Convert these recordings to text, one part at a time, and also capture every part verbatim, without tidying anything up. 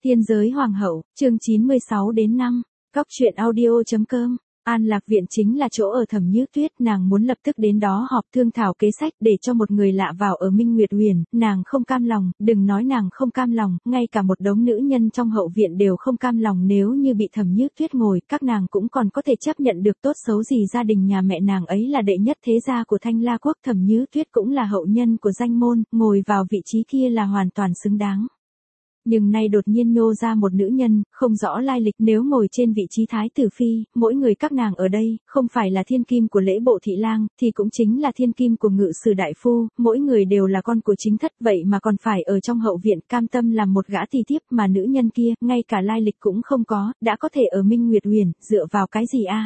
Tiên giới hoàng hậu, chương chín mươi sáu đến năm. Góc truyện audio.com. An Lạc Viện chính là chỗ ở Thẩm Như Tuyết, nàng muốn lập tức đến đó họp thương thảo kế sách để cho một người lạ vào ở Minh Nguyệt Huyền, nàng không cam lòng, đừng nói nàng không cam lòng, ngay cả một đống nữ nhân trong hậu viện đều không cam lòng. Nếu như bị Thẩm Như Tuyết ngồi, các nàng cũng còn có thể chấp nhận được, tốt xấu gì gia đình nhà mẹ nàng ấy là đệ nhất thế gia của Thanh La Quốc, Thẩm Như Tuyết cũng là hậu nhân của danh môn, ngồi vào vị trí kia là hoàn toàn xứng đáng. Nhưng nay đột nhiên nhô ra một nữ nhân, không rõ lai lịch, nếu ngồi trên vị trí thái tử phi, mỗi người các nàng ở đây, không phải là thiên kim của lễ bộ thị lang, thì cũng chính là thiên kim của ngự sử đại phu, mỗi người đều là con của chính thất, vậy mà còn phải ở trong hậu viện cam tâm làm một gã tỳ thiếp, mà nữ nhân kia, ngay cả lai lịch cũng không có, đã có thể ở Minh Nguyệt Huyền, dựa vào cái gì a?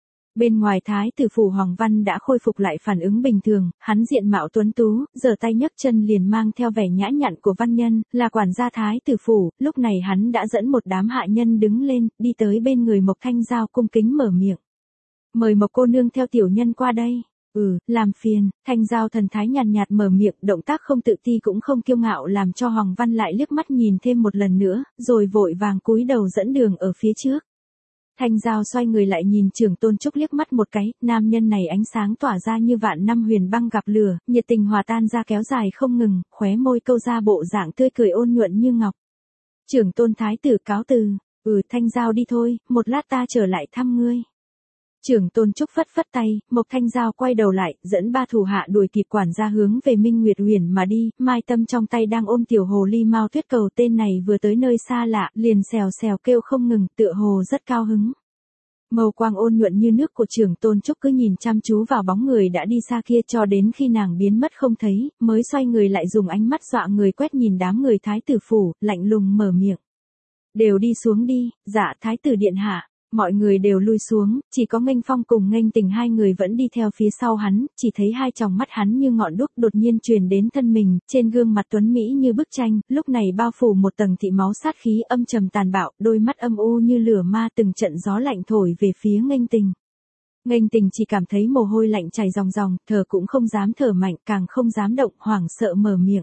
Bên ngoài thái tử phủ Hoàng Văn đã khôi phục lại phản ứng bình thường, hắn diện mạo tuấn tú, giơ tay nhấc chân liền mang theo vẻ nhã nhặn của văn nhân, là quản gia thái tử phủ, lúc này hắn đã dẫn một đám hạ nhân đứng lên, đi tới bên người Mộc Thanh Giao cung kính mở miệng. Mời Mộc cô nương theo tiểu nhân qua đây. Ừ, làm phiền. Thanh Giao thần thái nhàn nhạt mở miệng, động tác không tự ti cũng không kiêu ngạo, làm cho Hoàng Văn lại liếc mắt nhìn thêm một lần nữa, rồi vội vàng cúi đầu dẫn đường ở phía trước. Thanh Giao xoay người lại nhìn Trưởng Tôn Trúc liếc mắt một cái, nam nhân này ánh sáng tỏa ra như vạn năm huyền băng gặp lửa, nhiệt tình hòa tan ra kéo dài không ngừng, khóe môi câu ra bộ dạng tươi cười ôn nhuận như ngọc. Trưởng Tôn Thái tử cáo từ. Ừ, Thanh Giao đi thôi, một lát ta trở lại thăm ngươi. Trưởng Tôn Trúc phất phất tay, Mộc Thanh Giao quay đầu lại, dẫn ba thủ hạ đuổi kịp quản gia hướng về Minh Nguyệt Huyền mà đi, Mai Tâm trong tay đang ôm tiểu hồ ly Mao Tuyết Cầu, tên này vừa tới nơi xa lạ, liền xèo xèo kêu không ngừng, tựa hồ rất cao hứng. Màu quang ôn nhuận như nước của Trưởng Tôn Trúc cứ nhìn chăm chú vào bóng người đã đi xa kia cho đến khi nàng biến mất không thấy, mới xoay người lại dùng ánh mắt dọa người quét nhìn đám người thái tử phủ, lạnh lùng mở miệng. Đều đi xuống đi, dạ thái tử điện hạ. Mọi người đều lui xuống, chỉ có Nghênh Phong cùng Nghênh Tình hai người vẫn đi theo phía sau hắn, chỉ thấy hai tròng mắt hắn như ngọn đuốc đột nhiên truyền đến thân mình, trên gương mặt tuấn mỹ như bức tranh, lúc này bao phủ một tầng thị máu sát khí âm trầm tàn bạo, đôi mắt âm u như lửa ma, từng trận gió lạnh thổi về phía Nghênh Tình. Nghênh Tình chỉ cảm thấy mồ hôi lạnh chảy ròng ròng, thở cũng không dám thở mạnh, càng không dám động, hoảng sợ mở miệng.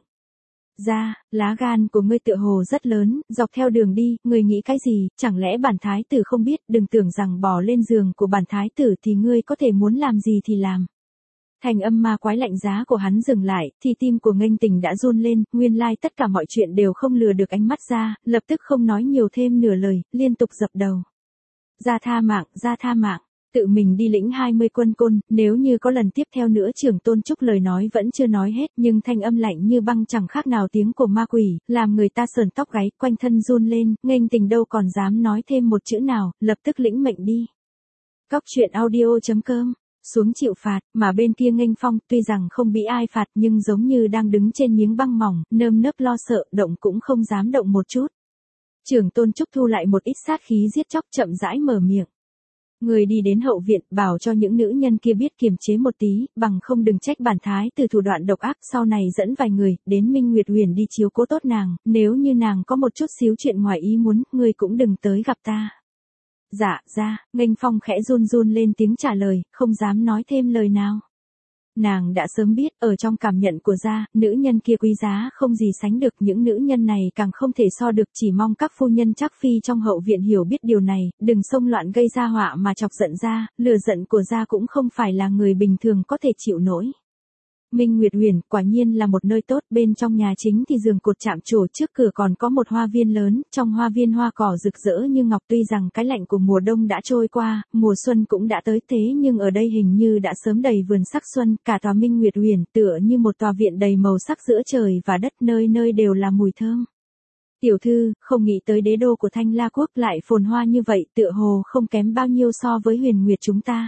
Ra, lá gan của ngươi tựa hồ rất lớn, dọc theo đường đi, ngươi nghĩ cái gì, chẳng lẽ bản thái tử không biết, đừng tưởng rằng bò lên giường của bản thái tử thì ngươi có thể muốn làm gì thì làm. Thành âm ma quái lạnh giá của hắn dừng lại, thì tim của Nghênh Tình đã run lên, nguyên lai tất cả mọi chuyện đều không lừa được ánh mắt ra, lập tức không nói nhiều thêm nửa lời, liên tục dập đầu. Ra tha mạng, ra tha mạng. Tự mình đi lĩnh hai mươi quân côn, nếu như có lần tiếp theo nữa Trưởng Tôn Trúc lời nói vẫn chưa nói hết, nhưng thanh âm lạnh như băng chẳng khác nào tiếng của ma quỷ, làm người ta sờn tóc gáy, quanh thân run lên, Nghênh Tình đâu còn dám nói thêm một chữ nào, lập tức lĩnh mệnh đi. Góc truyện audio.com. Xuống chịu phạt, mà bên kia Nghênh Phong, tuy rằng không bị ai phạt nhưng giống như đang đứng trên miếng băng mỏng, nơm nớp lo sợ, động cũng không dám động một chút. Trưởng Tôn Trúc thu lại một ít sát khí giết chóc, chậm rãi mở miệng. Người đi đến hậu viện, bảo cho những nữ nhân kia biết kiềm chế một tí, bằng không đừng trách bản thái từ thủ đoạn độc ác, sau này dẫn vài người, đến Minh Nguyệt Huyền đi chiếu cố tốt nàng, nếu như nàng có một chút xíu chuyện ngoài ý muốn, người cũng đừng tới gặp ta. Dạ, ra, Nghênh Phong khẽ run run lên tiếng trả lời, không dám nói thêm lời nào. Nàng đã sớm biết, ở trong cảm nhận của gia, nữ nhân kia quý giá không gì sánh được, những nữ nhân này càng không thể so được, chỉ mong các phu nhân chắc phi trong hậu viện hiểu biết điều này, đừng xông loạn gây ra họa mà chọc giận gia, lừa giận của gia cũng không phải là người bình thường có thể chịu nổi. Minh Nguyệt Huyền quả nhiên là một nơi tốt, bên trong nhà chính thì giường cột chạm trổ, trước cửa còn có một hoa viên lớn, trong hoa viên hoa cỏ rực rỡ như ngọc, tuy rằng cái lạnh của mùa đông đã trôi qua, mùa xuân cũng đã tới, thế nhưng ở đây hình như đã sớm đầy vườn sắc xuân, cả tòa Minh Nguyệt Huyền tựa như một tòa viện đầy màu sắc giữa trời và đất, nơi nơi đều là mùi thơm. Tiểu thư, không nghĩ tới đế đô của Thanh La Quốc lại phồn hoa như vậy, tựa hồ không kém bao nhiêu so với Huyền Nguyệt chúng ta.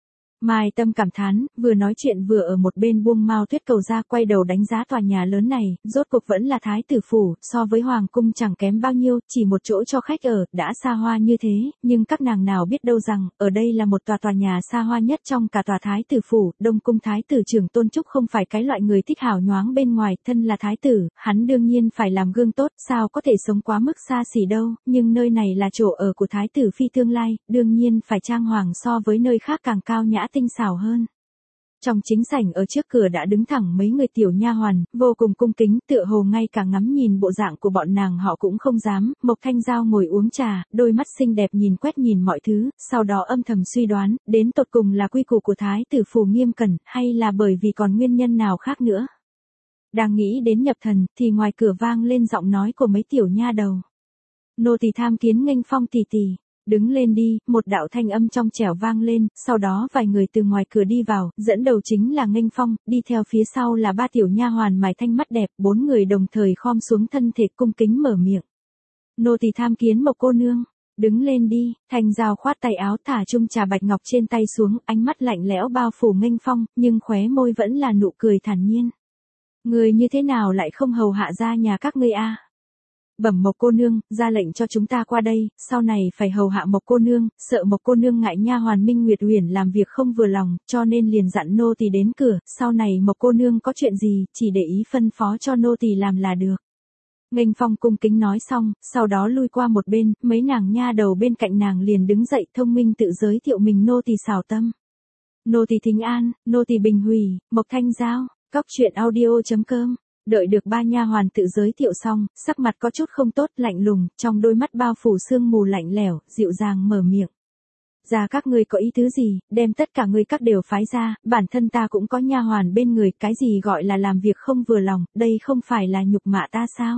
Mai Tâm cảm thán, vừa nói chuyện vừa ở một bên buông Mao Tuyết Cầu ra, quay đầu đánh giá tòa nhà lớn này, rốt cuộc vẫn là thái tử phủ, so với hoàng cung chẳng kém bao nhiêu, chỉ một chỗ cho khách ở, đã xa hoa như thế, nhưng các nàng nào biết đâu rằng, ở đây là một tòa tòa nhà xa hoa nhất trong cả tòa thái tử phủ, Đông cung thái tử Trưởng Tôn Trúc không phải cái loại người thích hào nhoáng bên ngoài, thân là thái tử, hắn đương nhiên phải làm gương tốt, sao có thể sống quá mức xa xỉ đâu, nhưng nơi này là chỗ ở của thái tử phi tương lai, đương nhiên phải trang hoàng so với nơi khác càng cao nhã tinh xảo hơn. Trong chính sảnh ở trước cửa đã đứng thẳng mấy người tiểu nha hoàn, vô cùng cung kính, tựa hồ ngay cả ngắm nhìn bộ dạng của bọn nàng họ cũng không dám. Mộc Thanh Giao ngồi uống trà, đôi mắt xinh đẹp nhìn quét nhìn mọi thứ, sau đó âm thầm suy đoán, đến tột cùng là quy củ của thái tử phủ nghiêm cẩn, hay là bởi vì còn nguyên nhân nào khác nữa. Đang nghĩ đến nhập thần, thì ngoài cửa vang lên giọng nói của mấy tiểu nha đầu. Nô tỳ tham kiến nghênh phong tỷ tỷ. Đứng lên đi, một đạo thanh âm trong trẻo vang lên, sau đó vài người từ ngoài cửa đi vào, dẫn đầu chính là nghênh phong, đi theo phía sau là ba tiểu nha hoàn mài thanh mắt đẹp, bốn người đồng thời khom xuống thân thể cung kính mở miệng. Nô tỳ tham kiến Mộc cô nương. Đứng lên đi, Thanh Giao khoát tay áo thả chung trà bạch ngọc trên tay xuống, ánh mắt lạnh lẽo bao phủ nghênh phong, nhưng khóe môi vẫn là nụ cười thản nhiên. Người như thế nào lại không hầu hạ ra nhà các ngươi a? Bẩm Mộc cô nương, ra lệnh cho chúng ta qua đây, sau này phải hầu hạ Mộc cô nương, sợ Mộc cô nương ngại nha hoàn Minh Nguyệt Uyển làm việc không vừa lòng, cho nên liền dặn nô tỳ đến cửa, sau này Mộc cô nương có chuyện gì, chỉ để ý phân phó cho nô tỳ làm là được. Nghênh Phong cung kính nói xong, sau đó lui qua một bên, mấy nàng nha đầu bên cạnh nàng liền đứng dậy thông minh tự giới thiệu mình nô tỳ Xảo Tâm. Nô tỳ Thính An, nô tỳ Bình Hủy, Mộc Thanh Giao, cóc truyện audio chấm com. Đợi được ba nha hoàn tự giới thiệu xong, sắc mặt có chút không tốt, lạnh lùng, trong đôi mắt bao phủ sương mù lạnh lẽo, dịu dàng mở miệng. Ra các ngươi có ý tứ gì, đem tất cả ngươi các đều phái ra, bản thân ta cũng có nha hoàn bên người, cái gì gọi là làm việc không vừa lòng, đây không phải là nhục mạ ta sao?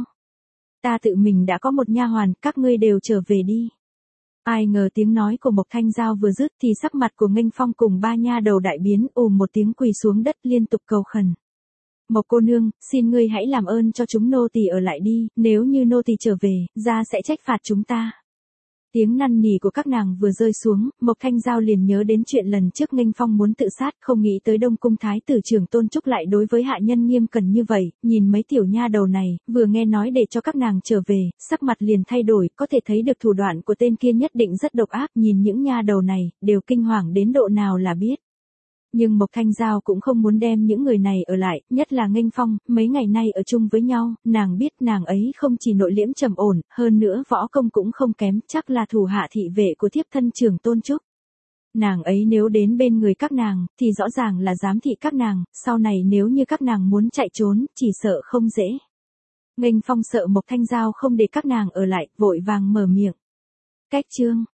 Ta tự mình đã có một nha hoàn, các ngươi đều trở về đi. Ai ngờ tiếng nói của Mộc Thanh Giao vừa dứt thì sắc mặt của nghênh phong cùng ba nha đầu đại biến, ùm một tiếng quỳ xuống đất liên tục cầu khẩn. Mộc cô nương, xin ngươi hãy làm ơn cho chúng nô tỳ ở lại đi, nếu như nô tỳ trở về, ra sẽ trách phạt chúng ta. Tiếng năn nỉ của các nàng vừa rơi xuống, Mộc Thanh Giao liền nhớ đến chuyện lần trước nghênh phong muốn tự sát, không nghĩ tới Đông cung thái tử trưởng Tôn Trúc lại đối với hạ nhân nghiêm cẩn như vậy, nhìn mấy tiểu nha đầu này, vừa nghe nói để cho các nàng trở về, sắc mặt liền thay đổi, có thể thấy được thủ đoạn của tên kia nhất định rất độc ác, nhìn những nha đầu này, đều kinh hoàng đến độ nào là biết. Nhưng Mộc Thanh Giao cũng không muốn đem những người này ở lại, nhất là nghênh phong, mấy ngày nay ở chung với nhau, nàng biết nàng ấy không chỉ nội liễm trầm ổn, hơn nữa võ công cũng không kém, chắc là thủ hạ thị vệ của thiếp thân trưởng Tôn Trúc. Nàng ấy nếu đến bên người các nàng, thì rõ ràng là giám thị các nàng, sau này nếu như các nàng muốn chạy trốn, chỉ sợ không dễ. Nghênh phong sợ Mộc Thanh Giao không để các nàng ở lại, vội vàng mở miệng. Cách chương